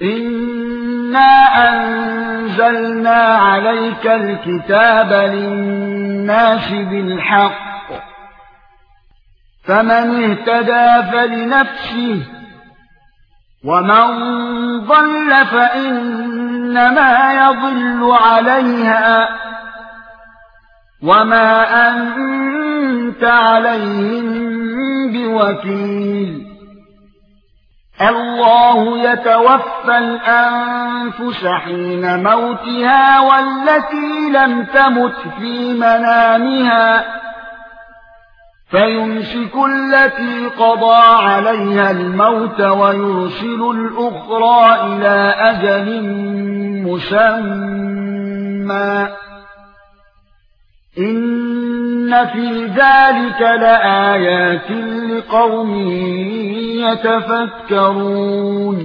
إنا أنزلنا عليك الكتاب للناس بالحق فمن اهتدى فلنفسه ومن ضل فإنما يضل عليها وما أنت عليهم بوكيل الله يتوفى الأنفس حين موتها والتي لم تمت في منامها فيمسك التي قضى عليها الموت ويرسل الأخرى إلى أجل مسمى إن في ذلك لآيات لقوم يتفكرون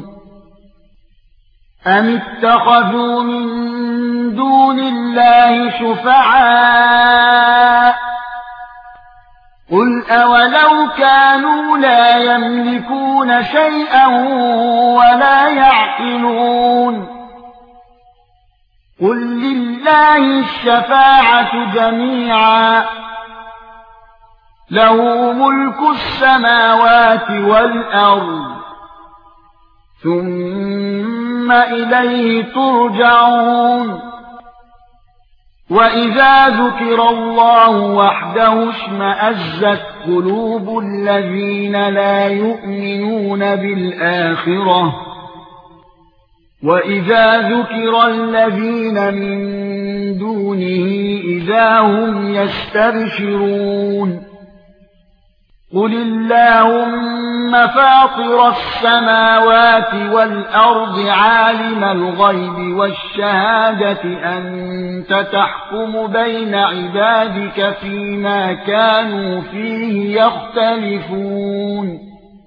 أم اتخذوا من دون الله شفعاء قل أولو كانوا لا يملكون شيئا ولا يعقلون قل لله الشفاعة جميعا له ملك السماوات والأرض ثم إليه ترجعون وإذا ذكر الله وحده اشمأزت قلوب الذين لا يؤمنون بالآخرة وإذا ذكر الذين من دونه إذا هم يستبشرون قل اللهم فاطر السماوات والأرض عالم الغيب والشهادة أنت تحكم بين عبادك فيما كانوا فيه يختلفون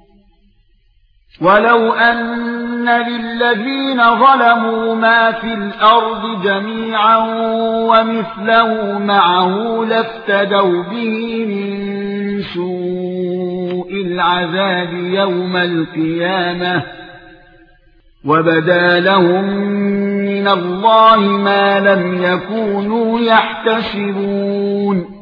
ولو أن للذين ظلموا ما في الأرض جميعا ومثله معه لافتدوا به من سوء العذاب يوم القيامة وبدا لهم من الله ما لم يكونوا يحتسبون